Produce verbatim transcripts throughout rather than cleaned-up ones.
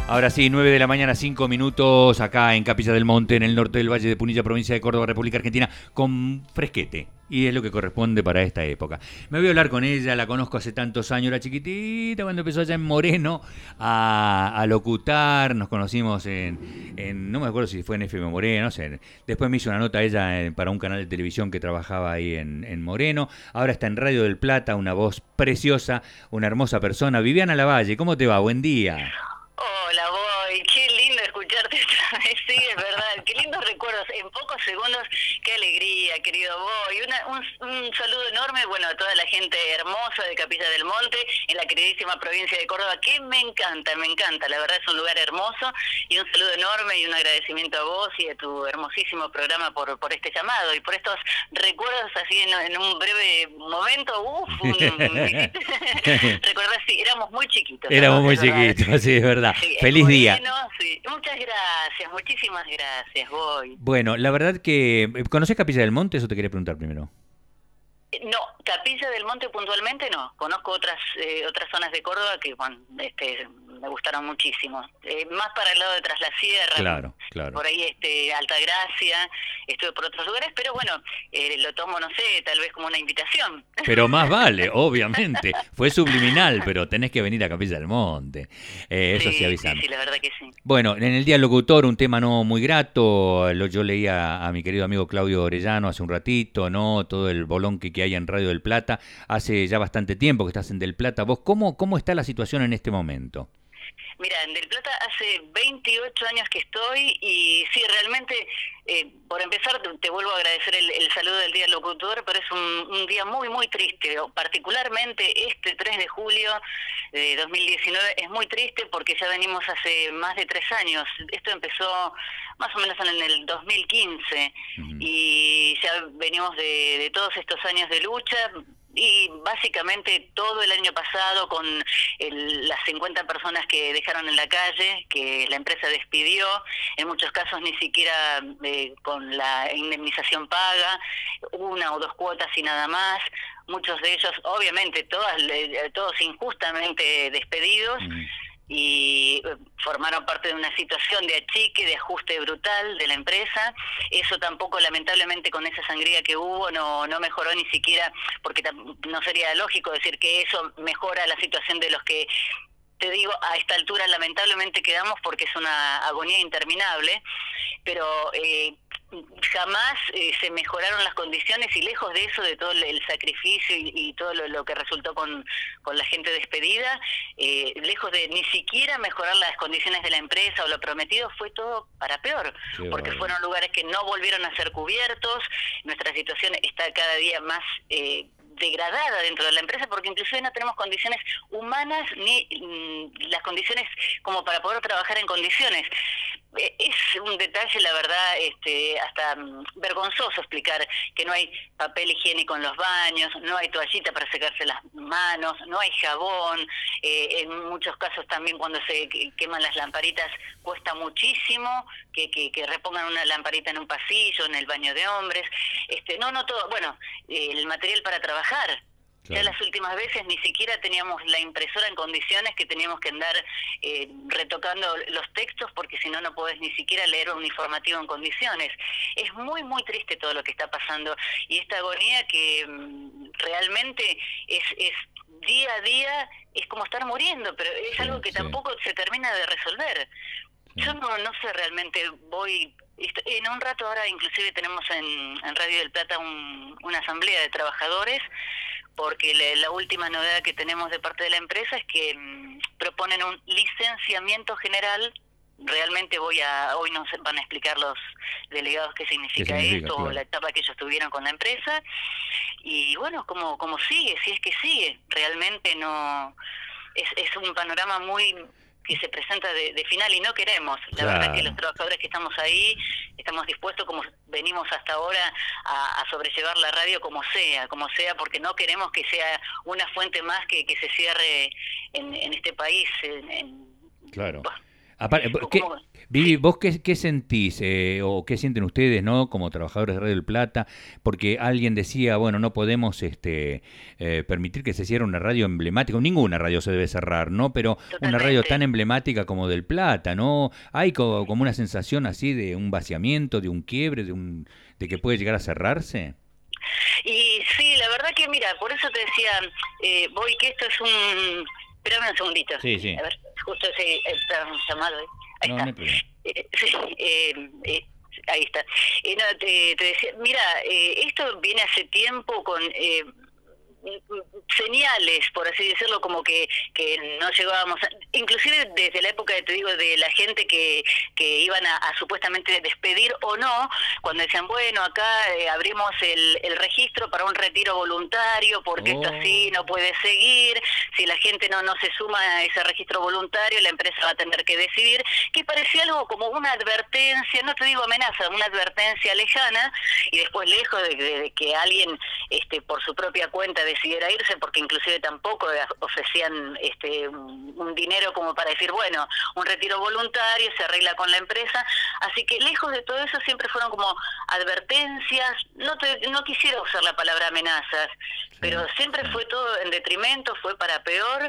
Ahora sí, nueve de la mañana, cinco minutos, acá en Capilla del Monte, en el norte del Valle de Punilla, provincia de Córdoba, República Argentina, con fresquete. Y es lo que corresponde para esta época. Me voy a hablar con ella, la conozco hace tantos años, era chiquitita, cuando empezó allá en Moreno a, a locutar. Nos conocimos en, en, no me acuerdo si fue en F M Moreno, no sé. Después me hizo una nota ella en, para un canal de televisión que trabajaba ahí en, en Moreno. Ahora está en Radio del Plata, una voz preciosa, una hermosa persona. Viviana Lavalle, ¿cómo te va? Buen día. Hola, Boy, qué lindo escucharte otra vez, sí, es verdad, qué lindos recuerdos, en pocos segundos, qué alegría, querido Boy, Una, un, un saludo enorme, bueno, a toda la gente hermosa de Capilla del Monte, en la queridísima provincia de Córdoba, que me encanta, me encanta, la verdad es un lugar hermoso, y un saludo enorme y un agradecimiento a vos y a tu hermosísimo programa por, por este llamado, y por estos recuerdos así en, en un breve momento, uff, recordás, sí, éramos muy chiquitos. Éramos ¿no? muy Es verdad. chiquitos, sí, es verdad. Sí, Feliz día. Moreno, sí. Muchas gracias, muchísimas gracias, voy. Bueno, la verdad que... ¿Conocés Capilla del Monte? Eso te quería preguntar primero. No, Capilla del Monte puntualmente no. Conozco otras eh, otras zonas de Córdoba que bueno, este, me gustaron muchísimo. Eh, más para el lado de Tras la Sierra, Claro, claro. por ahí este Altagracia, estuve por otros lugares, pero bueno, eh, lo tomo, no sé, tal vez como una invitación. Pero más vale, obviamente. Fue subliminal, pero tenés que venir a Capilla del Monte. Eh, eso sí, sí avisando. Sí, sí, la verdad que sí. Bueno, en el Día del Locutor, un tema no muy grato. Lo, yo leía a mi querido amigo Claudio Orellano hace un ratito, ¿no? Todo el bolonque que hay en Radio del Plata. Hace ya bastante tiempo que estás en Del Plata. ¿Vos cómo, cómo está la situación en este momento? Mira, en Del Plata hace veintiocho años que estoy y sí, realmente, eh, por empezar, te, te vuelvo a agradecer el, el saludo del Día del Locutor, pero es un, un día muy, muy triste, particularmente este tres de julio de dos mil diecinueve es muy triste porque ya venimos hace más de tres años, esto empezó más o menos en el dos mil quince uh-huh. y ya venimos de, de todos estos años de lucha. Y básicamente todo el año pasado con el, las cincuenta personas que dejaron en la calle, que la empresa despidió, en muchos casos ni siquiera eh, con la indemnización paga, una o dos cuotas y nada más, muchos de ellos obviamente todas, todos injustamente despedidos, mm. y formaron parte de una situación de achique, de ajuste brutal de la empresa. Eso tampoco, lamentablemente, con esa sangría que hubo, no no mejoró ni siquiera, porque no sería lógico decir que eso mejora la situación de los que, te digo, a esta altura lamentablemente quedamos porque es una agonía interminable, pero eh, jamás eh, se mejoraron las condiciones y lejos de eso, de todo el sacrificio y, y todo lo, lo que resultó con, con la gente despedida, eh, lejos de ni siquiera mejorar las condiciones de la empresa o lo prometido, fue todo para peor, Qué porque vale. fueron lugares que no volvieron a ser cubiertos, nuestra situación está cada día más eh, degradada dentro de la empresa porque inclusive no tenemos condiciones humanas ni mm, las condiciones como para poder trabajar en condiciones. Es un detalle, la verdad, este, hasta um, vergonzoso explicar que no hay papel higiénico en los baños, no hay toallita para secarse las manos, no hay jabón, eh, en muchos casos también cuando se queman las lamparitas cuesta muchísimo que, que, que repongan una lamparita en un pasillo, en el baño de hombres, este, no, no todo, bueno, eh, el material para trabajar. Claro. Ya las últimas veces ni siquiera teníamos la impresora en condiciones que teníamos que andar eh, retocando los textos porque si no, no podés ni siquiera leer un informativo en condiciones. Es muy, muy triste todo lo que está pasando y esta agonía que mm, realmente es, es día a día, es como estar muriendo, pero es sí, algo que sí. tampoco se termina de resolver. Sí. Yo no, no sé realmente, voy... En un rato ahora inclusive tenemos en, en Radio del Plata un, una asamblea de trabajadores porque la, la última novedad que tenemos de parte de la empresa es que mmm, proponen un licenciamiento general. Realmente voy a hoy nos van a explicar los delegados qué significa, ¿Qué significa esto, claro. la etapa que ellos tuvieron con la empresa y bueno, cómo cómo sigue, si es que sigue. Realmente no es, es un panorama muy que se presenta de, de final y no queremos. La claro. verdad que los trabajadores que estamos ahí estamos dispuestos, como venimos hasta ahora, a, a sobrellevar la radio como sea, como sea, porque no queremos que sea una fuente más que, que se cierre en, en este país. En, en, claro. Bah, Aparte, ¿qué, Vivi, vos qué, qué sentís eh, o qué sienten ustedes, ¿no? Como trabajadores de Radio del Plata, porque alguien decía, bueno, no podemos este eh, permitir que se cierre una radio emblemática, ninguna radio se debe cerrar, ¿no? Pero Totalmente. Una radio tan emblemática como del Plata, ¿no? Hay co como una sensación así de un vaciamiento, de un quiebre, de un de que puede llegar a cerrarse. Y sí, la verdad que mira, por eso te decía, eh, voy que esto es un... Espérame un segundito. Sí, sí. A ver, justo ese está un llamado ahí. Ahí no, está. No hay problema. Eh, sí, eh, eh, ahí está. Eh, no, te, te decía, mira, eh, esto viene hace tiempo con... Eh, señales, por así decirlo, como que que no llegábamos a, inclusive desde la época, te digo, de la gente que que iban a, a supuestamente despedir o no, cuando decían, bueno, acá eh, abrimos el, el registro para un retiro voluntario, porque Oh. esto así no puede seguir, si la gente no no se suma a ese registro voluntario, la empresa va a tener que decidir, que parecía algo como una advertencia, no te digo amenaza, una advertencia lejana, y después lejos de, de, de que alguien este por su propia cuenta decidiera irse, porque inclusive tampoco ofrecían este un, un dinero como para decir, bueno, un retiro voluntario, se arregla con la empresa, así que lejos de todo eso siempre fueron como advertencias, no te, no quisiera usar la palabra amenazas, sí, pero siempre sí. fue todo en detrimento, fue para peor,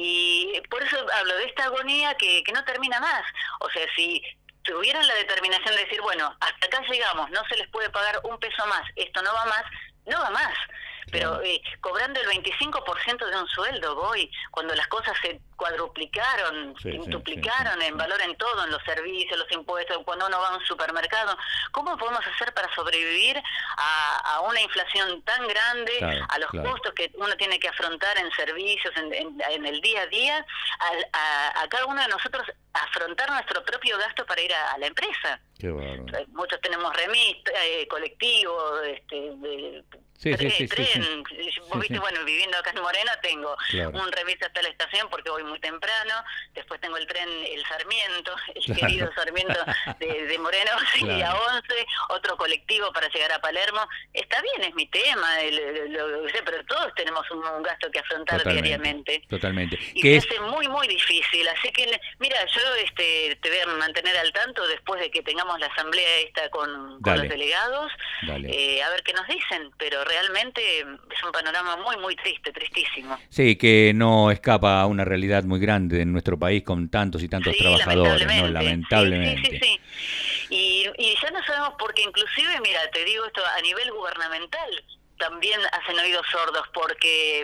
y por eso hablo de esta agonía que, que no termina más, o sea, si tuvieran la determinación de decir, bueno, hasta acá llegamos, no se les puede pagar un peso más, esto no va más, no va más. Pero eh, cobrando el veinticinco por ciento de un sueldo, voy, cuando las cosas se cuadruplicaron, sí, quintuplicaron sí, sí, sí, en valor en todo, en los servicios, los impuestos, cuando uno va a un supermercado, ¿cómo podemos hacer para sobrevivir a, a una inflación tan grande, claro, a los claro. costos que uno tiene que afrontar en servicios, en, en, en el día a día, a, a, a cada uno de nosotros afrontar nuestro propio gasto para ir a, a la empresa? Qué bueno. Muchos tenemos remis, eh, colectivo, este, de, Sí, sí, sí, tren, sí, sí. Vos sí, viste, sí. bueno, viviendo acá en Moreno tengo claro. un remis hasta la estación porque voy muy temprano, después tengo el tren, el Sarmiento, el claro. querido Sarmiento de, de Moreno, claro. y a once, otro colectivo para llegar a Palermo. Está bien, es mi tema, el, lo, lo, sé, pero todos tenemos un, un gasto que afrontar totalmente, diariamente. Totalmente. Y se es? hace muy, muy difícil, así que, mira, yo este te voy a mantener al tanto después de que tengamos la asamblea esta con, con los delegados, eh, a ver qué nos dicen, pero realmente es un panorama muy, muy triste, tristísimo. Sí, que no escapa a una realidad muy grande en nuestro país con tantos y tantos sí, trabajadores, lamentablemente. ¿no? Lamentablemente. Sí, sí, sí, sí. Y, y ya no sabemos, porque inclusive, mira, te digo esto, a nivel gubernamental también hacen oídos sordos, porque...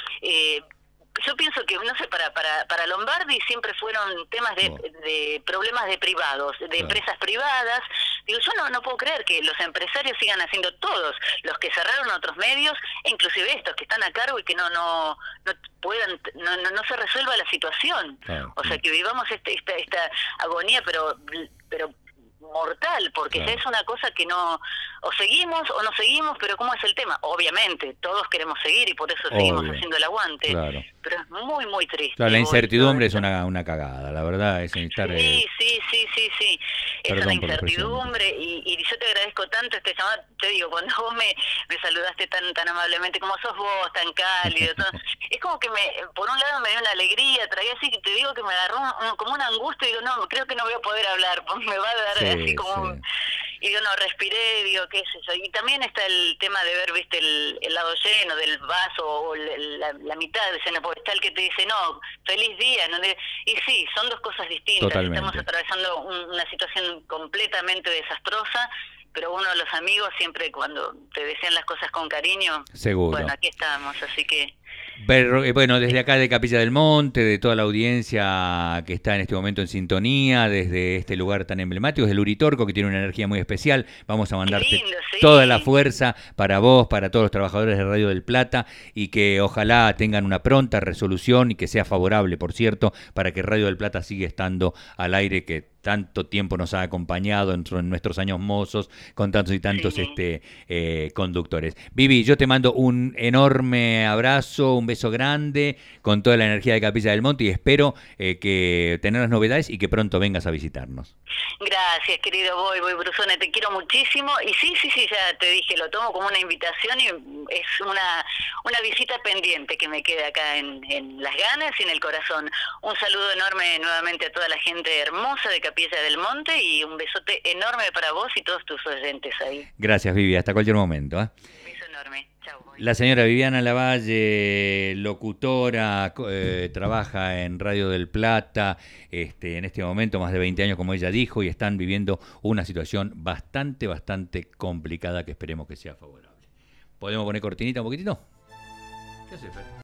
Eh, yo pienso que, no sé, para para para Lombardi siempre fueron temas de, oh. de problemas de privados, de claro. empresas privadas. Digo, yo no no puedo creer que los empresarios sigan haciendo, todos los que cerraron otros medios, e inclusive estos que están a cargo y que no no no puedan, no no, no se resuelva la situación. Claro, o sea, sí. que vivamos este, esta esta agonía, pero pero mortal, porque claro. ya es una cosa que no, o seguimos o no seguimos, pero ¿cómo es el tema? Obviamente, todos queremos seguir y por eso Obvio. seguimos haciendo el aguante, claro. pero es muy, muy triste. Claro, la incertidumbre es una, una cagada, la verdad, es estar... Sí, sí, sí, sí, sí, es una incertidumbre y, y yo te agradezco tanto este llamado, te digo, cuando vos me, me saludaste tan tan amablemente, como sos vos, tan cálido, todo, es como que me, por un lado me dio una alegría, traía así, que te digo que me agarró un, como una angustia y digo, no, creo que no voy a poder hablar, me va a dar... Sí. Así como sí. un, y yo no respiré, digo, qué es eso. Y también está el tema de ver, viste, el, el lado lleno del vaso o el, la, la mitad del lleno, porque está el que te dice, no, feliz día. ¿no? Y sí, son dos cosas distintas. Totalmente. Estamos atravesando un, una situación completamente desastrosa, pero uno de los amigos siempre cuando te desean las cosas con cariño, seguro. Bueno, aquí estamos, así que... Pero, bueno, desde acá de Capilla del Monte, de toda la audiencia que está en este momento en sintonía, desde este lugar tan emblemático, desde el Uritorco, que tiene una energía muy especial, vamos a mandarte lindo, sí. toda la fuerza para vos, para todos los trabajadores de Radio del Plata, y que ojalá tengan una pronta resolución y que sea favorable, por cierto, para que Radio del Plata siga estando al aire, que tanto tiempo nos ha acompañado en, en nuestros años mozos, con tantos y tantos Sí. este, eh, conductores. Vivi, yo te mando un enorme abrazo, un beso grande, con toda la energía de Capilla del Monte y espero eh, que tener las novedades y que pronto vengas a visitarnos. Gracias, querido Boy, Boy Brusone, te quiero muchísimo. Y sí, sí, sí, ya te dije, lo tomo como una invitación y es una, una visita pendiente que me queda acá en, en las ganas y en el corazón. Un saludo enorme nuevamente a toda la gente hermosa de Capilla del Monte y un besote enorme para vos y todos tus oyentes ahí. Gracias, Vivi, hasta cualquier momento. ¿eh? Beso enorme. Chau, Boy. La señora Viviana Lavalle, locutora, eh, trabaja en Radio del Plata, este, en este momento más de veinte años, como ella dijo, y están viviendo una situación bastante, bastante complicada que esperemos que sea favorable. ¿Podemos poner cortinita un poquitito? ¿Qué hace, Fer?